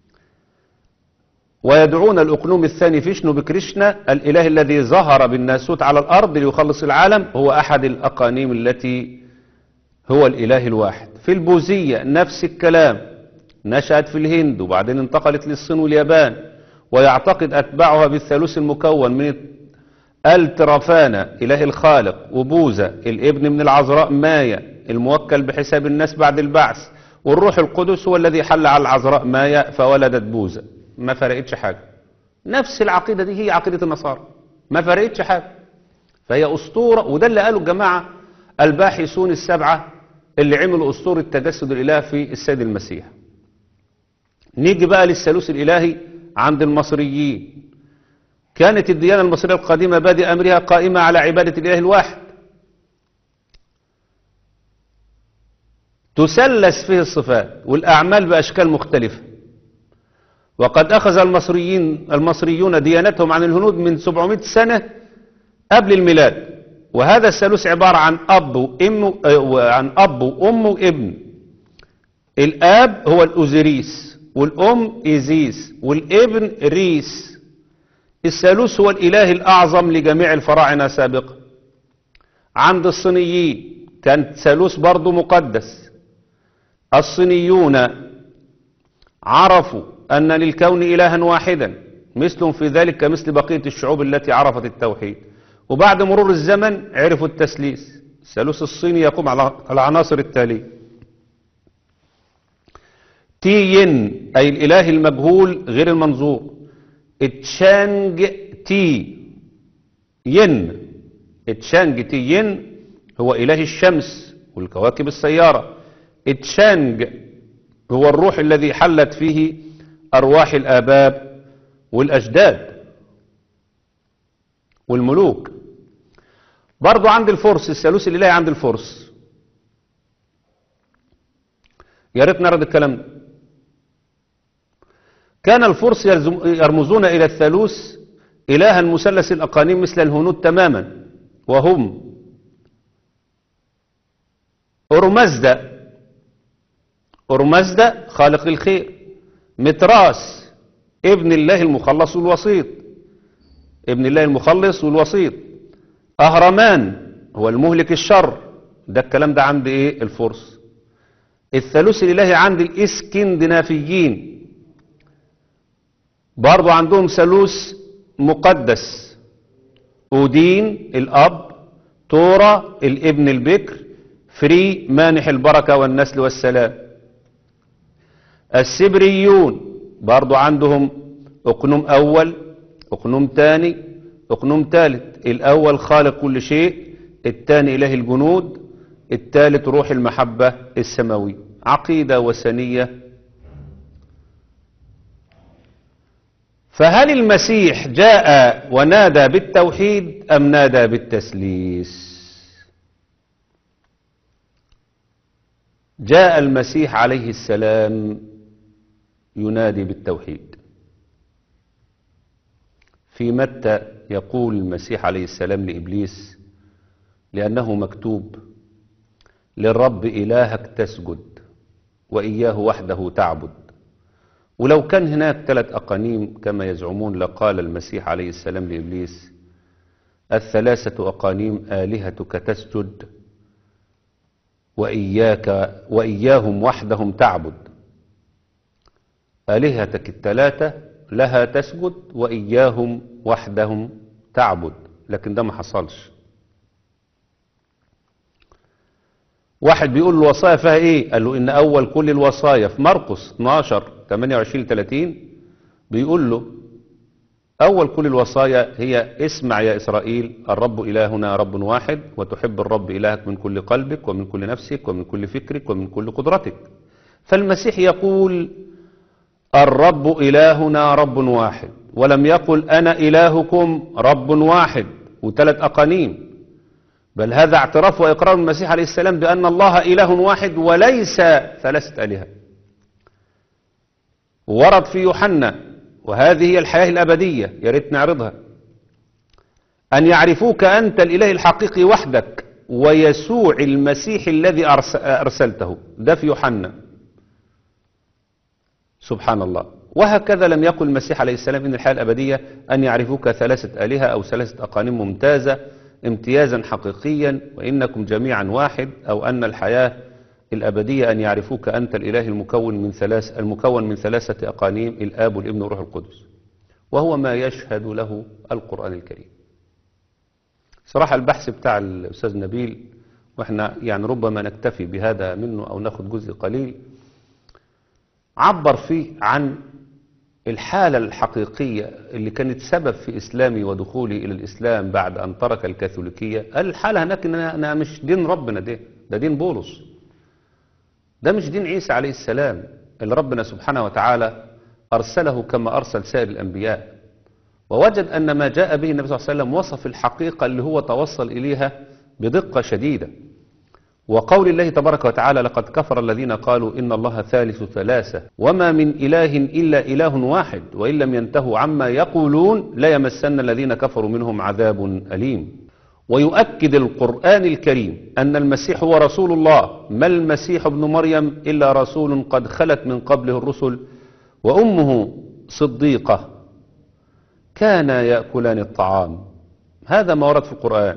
ويدعون الأقنوم الثاني فيشنو بكريشنا الإله الذي ظهر بالناسوت على الأرض ليخلص العالم، هو أحد الأقانيم التي هو الإله الواحد. في البوذية نفس الكلام، نشأت في الهند وبعدين انتقلت للصين واليابان، ويعتقد أتباعها بالثالوث المكون من الترافانا إله الخالق، وبوذا الابن من العذراء مايا الموكل بحساب الناس بعد البعث، والروح القدس هو الذي حل على العذراء مايا فولدت بوذا. ما فرقتش حاجة، نفس العقيدة دي هي عقيدة النصارى، ما فرقتش حاجة. فهي أسطورة، وده اللي قالوا الجماعة الباحثون السبعة اللي عملوا أسطورة تجسد الإله في السيد المسيح. نيجي بقى للثالوث الإلهي عند المصريين. كانت الديانة المصرية القديمة بادئ أمرها قائمة على عبادة الإله الواحد، تسلس فيه الصفات والأعمال بأشكال مختلفة. وقد أخذ المصريين المصريون ديانتهم عن الهنود من سبعمائة سنة قبل الميلاد. وهذا الثالوث عبارة عن أب وأم عن أب وأم وابن. الآب هو الأوزيريس، والأم إيزيس، والابن ريس. الثالوث هو الإله الأعظم لجميع الفراعنة سابقا. عند الصينيين كان ثالوث برضه مقدس. الصينيون عرفوا أن للكون إلها واحدا مثلهم في ذلك كمثل بقية الشعوب التي عرفت التوحيد. وبعد مرور الزمن عرفوا التثليث. الثالوث الصيني يقوم على العناصر التالية: تي ين أي الإله المجهول غير المنظور، تشانج تي ين. تشانج تي ين هو إله الشمس والكواكب السيارة. تشانج هو الروح الذي حلت فيه أرواح الآباء والأجداد والملوك. برضو عند الفرس الثالوث الإلهي عند الفرس، يا ريت نعرض الكلام ده. كان الفرس يرمزون إلى الثالوث إلها مثلث الأقانيم مثل الهنود تماما، وهم أرمزدة أرمزدة خالق الخير، متراس ابن الله المخلص والوسيط، ابن الله المخلص والوسيط، أهرمان هو المهلك الشر، ده الكلام ده عند ايه الفرس. الثالوث الإلهي عند الإسكندنافيين برضو عندهم ثالوث مقدس، أودين الأب، تورا الابن البكر، فري مانح البركة والنسل والسلام. السبريون برضو عندهم أقنوم أول، أقنوم تاني، أقنوم تالت، الأول خالق كل شيء، الثاني إله الجنود، الثالث روح المحبة السماوي. عقيدة وثنية. فهل المسيح جاء ونادى بالتوحيد أم نادى بالتثليث؟ جاء المسيح عليه السلام ينادي بالتوحيد. في متى يقول المسيح عليه السلام لإبليس: لأنه مكتوب للرب إلهك تسجد وإياه وحده تعبد. ولو كان هناك ثلاث أقانيم كما يزعمون لقال المسيح عليه السلام لإبليس: الثلاثة أقانيم آلهتك تسجد وإياك وإياهم وحدهم تعبد. آلهتك الثلاثة لها تسجد وإياهم وحدهم تعبد، لكن ده ما حصلش. واحد بيقول الوصايا فيها ايه؟ قال له ان اول كل الوصايا في مرقس اثناشر ثمانية وعشرين ثلاثين بيقول له اول كل الوصايا هي: اسمع يا اسرائيل، الرب الهنا رب واحد، وتحب الرب الهك من كل قلبك ومن كل نفسك ومن كل فكرك ومن كل قدرتك. فالمسيح يقول الرب إلهنا رب واحد، ولم يقل أنا إلهكم رب واحد وثلاث أقانيم، بل هذا اعتراف وإقرار المسيح عليه السلام بأن الله إله واحد وليس ثلاثة آلهة. ورد في يوحنا، وهذه هي الحياة الأبدية، يا ريت نعرضها: أن يعرفوك أنت الإله الحقيقي وحدك ويسوع المسيح الذي أرسلته. ده في يوحنا. سبحان الله. وهكذا لم يقل المسيح عليه السلام إن الحياة الأبدية أن يعرفوك ثلاثة آلهة أو ثلاثة أقانيم ممتازة امتيازا حقيقيا وإنكم جميعا واحد، أو أن الحياة الأبدية أن يعرفوك أنت الإله المكون من ثلاث المكون من ثلاثة أقانيم، الآب والابن والروح القدس، وهو ما يشهد له القرآن الكريم. صراحة البحث بتاع الأستاذ نبيل، وإحنا يعني ربما نكتفي بهذا منه أو ناخد جزء قليل، عبر فيه عن الحالة الحقيقية اللي كانت سبب في إسلامي ودخولي إلى الإسلام بعد أن ترك الكاثوليكية. الحالة هناك إن أنا مش دين ربنا، ده ده دين بولس، ده مش دين عيسى عليه السلام اللي ربنا سبحانه وتعالى أرسله كما أرسل سائر الأنبياء. ووجد أن ما جاء به النبي صلى الله عليه وسلم وصف الحقيقة اللي هو توصل إليها بدقة شديدة. وقول الله تبارك وتعالى: لقد كفر الذين قالوا إن الله ثالث ثلاثة وما من إله إلا إله واحد وإن لم ينتهوا عما يقولون لا يمسن الذين كفروا منهم عذاب أليم. ويؤكد القرآن الكريم أن المسيح هو رسول الله، ما المسيح ابن مريم إلا رسول قد خلت من قبله الرسل وأمه صديقة كانا يأكلان الطعام. هذا ما ورد في القرآن.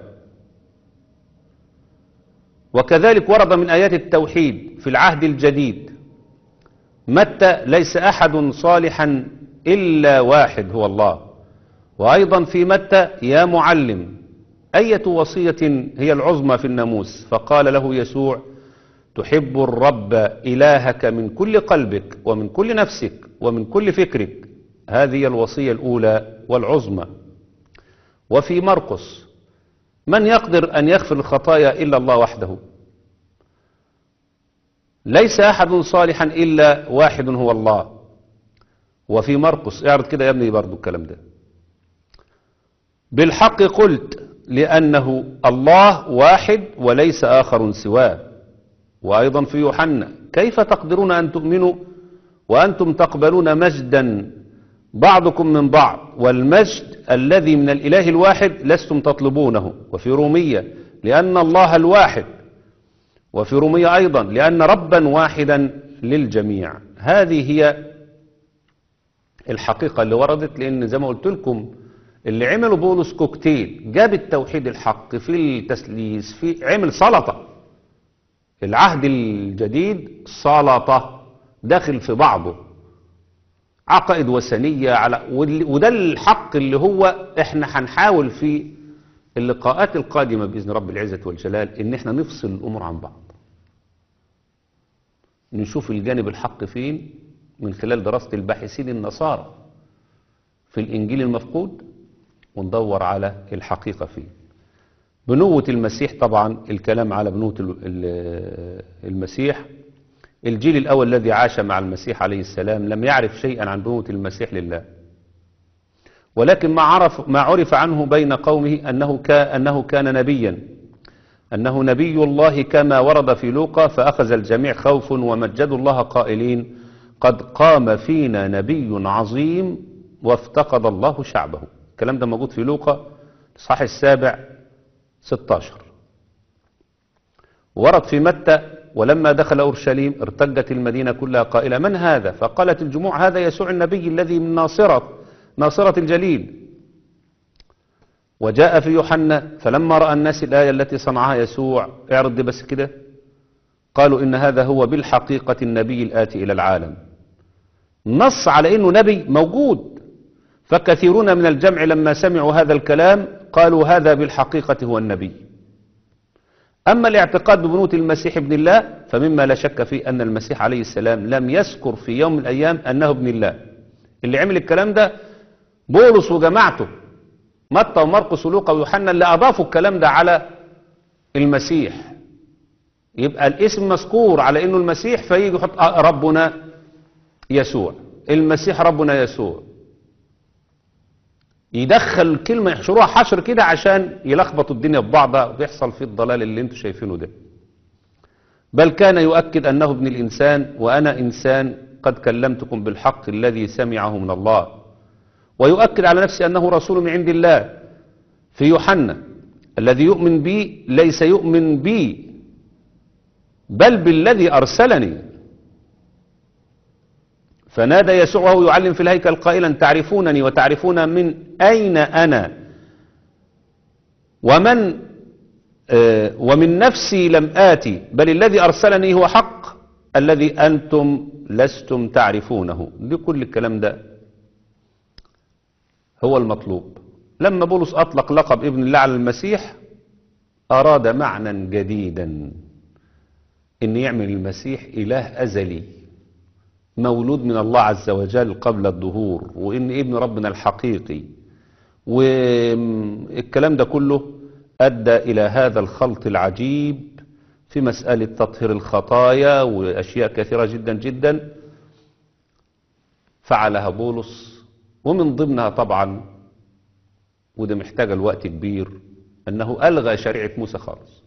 وكذلك ورد من آيات التوحيد في العهد الجديد: متى ليس أحد صالحا إلا واحد هو الله. وأيضا في متى: يا معلم أية وصية هي العظمى في الناموس؟ فقال له يسوع: تحب الرب إلهك من كل قلبك ومن كل نفسك ومن كل فكرك، هذه الوصية الأولى والعظمى. وفي مرقس: من يقدر أن يغفر الخطايا إلا الله وحده، ليس أحد صالحا إلا واحد هو الله. وفي مرقس، اعرض كده يا ابني برضو الكلام ده: بالحق قلت لأنه الله واحد وليس آخر سواه. وأيضا في يوحنا: كيف تقدرون أن تؤمنوا وأنتم تقبلون مجدا بعضكم من بعض، والمجد الذي من الإله الواحد لستم تطلبونه. وفي رومية لأن الله الواحد، وفي رومية أيضا لأن ربا واحدا للجميع. هذه هي الحقيقة اللي وردت، لأن زي ما قلت لكم اللي عملوا بولس كوكتيل، جاب التوحيد الحق في التسليس، في عمل سلطة. العهد الجديد سلطة داخل في بعضه، عقائد وثنية على، وده الحق اللي هو احنا هنحاول في اللقاءات القادمة بإذن رب العزة والجلال ان احنا نفصل الأمور عن بعض، نشوف الجانب الحق فين من خلال دراسة الباحثين النصارى في الإنجيل المفقود، وندور على الحقيقة فيه. بنوة المسيح، طبعا الكلام على بنوة المسيح. الجيل الأول الذي عاش مع المسيح عليه السلام لم يعرف شيئا عن بنوة المسيح لله، ولكن ما عرف, ما عرف عنه بين قومه أنه, كا أنه كان نبيا، أنه نبي الله كما ورد في لوقا: فأخذ الجميع خوف ومجدوا الله قائلين قد قام فينا نبي عظيم وافتقد الله شعبه. الكلام ده موجود في لوقا الإصحاح السابع ستة عشر. ورد في متى: ولما دخل أورشليم ارتجت المدينة كلها قائلة من هذا؟ فقالت الجموع هذا يسوع النبي الذي من ناصرة ناصرة الجليل. وجاء في يوحنا: فلما رأى الناس الآية التي صنعها يسوع، اعرض دي بس كده، قالوا إن هذا هو بالحقيقة النبي الآتي إلى العالم. نص على إنه نبي موجود. فكثيرون من الجمع لما سمعوا هذا الكلام قالوا هذا بالحقيقة هو النبي. أما الاعتقاد ببنوة المسيح ابن الله فمما لا شك فيه أن المسيح عليه السلام لم يذكر في يوم من الأيام أنه ابن الله. اللي عمل الكلام ده بولس وجماعته، متى ومرقس ولوقا ويوحنا، اللي أضافوا الكلام ده على المسيح. يبقى الاسم مذكور على إنه المسيح، فيجي يحط ربنا يسوع، المسيح ربنا يسوع، يدخل الكلمة يحشروها حشر كده عشان يلخبطوا الدنيا ببعضها، ويحصل فيه الضلال اللي انتوا شايفينه ده. بل كان يؤكد أنه ابن الإنسان وأنا إنسان قد كلمتكم بالحق الذي سمعه من الله. ويؤكد على نفسه أنه رسول من عند الله في يوحنا: الذي يؤمن بي ليس يؤمن بي بل بالذي أرسلني. فنادى يسوع وهو يعلم في الهيكل قائلا: تعرفونني وتعرفون من أين أنا، ومن آه ومن نفسي لم آتي، بل الذي أرسلني هو حق الذي أنتم لستم تعرفونه. لكل الكلام ده هو المطلوب. لما بولس أطلق لقب ابن الله على المسيح أراد معنى جديدا، إن يعمل المسيح إله أزلي مولود من الله عز وجل قبل الظهور، وإن ابن ربنا الحقيقي. والكلام ده كله أدى إلى هذا الخلط العجيب في مسألة تطهير الخطايا وأشياء كثيرة جدا جدا فعلها بولس، ومن ضمنها طبعا، وده محتاج الوقت كبير، أنه ألغى شريعة موسى خالص،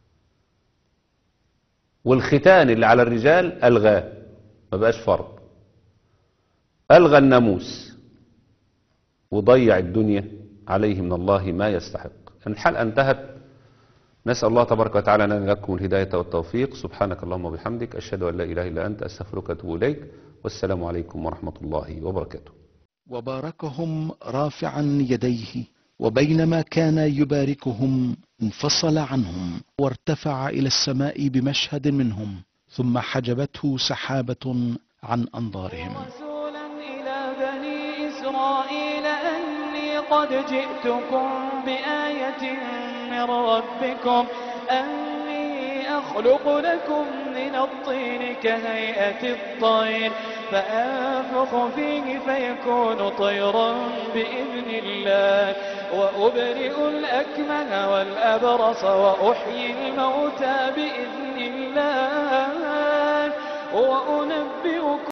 والختان اللي على الرجال ألغاه، ما بقاش فرض. ألغى الناموس وضيع الدنيا عليه من الله ما يستحق. الحلقة انتهت. نسأل الله تبارك وتعالى أن لكم الهداية والتوفيق. سبحانك اللهم وبحمدك، أشهد أن لا إله إلا أنت، أستغفرك وأتوب إليك، والسلام عليكم ورحمة الله وبركاته. وباركهم رافعا يديه، وبينما كان يباركهم انفصل عنهم وارتفع إلى السماء بمشهد منهم، ثم حجبته سحابة عن أنظارهم. رسولا إلى بني إسرائيل أني قد جئتكم بآية من ربكم أني أخلق لكم من الطين كهيئة الطير فأنفخ فيه فيكون طيرا بإذن الله وأبرئ الأكمه والأبرص وأحيي الموتى بإذن الله وأنبئكم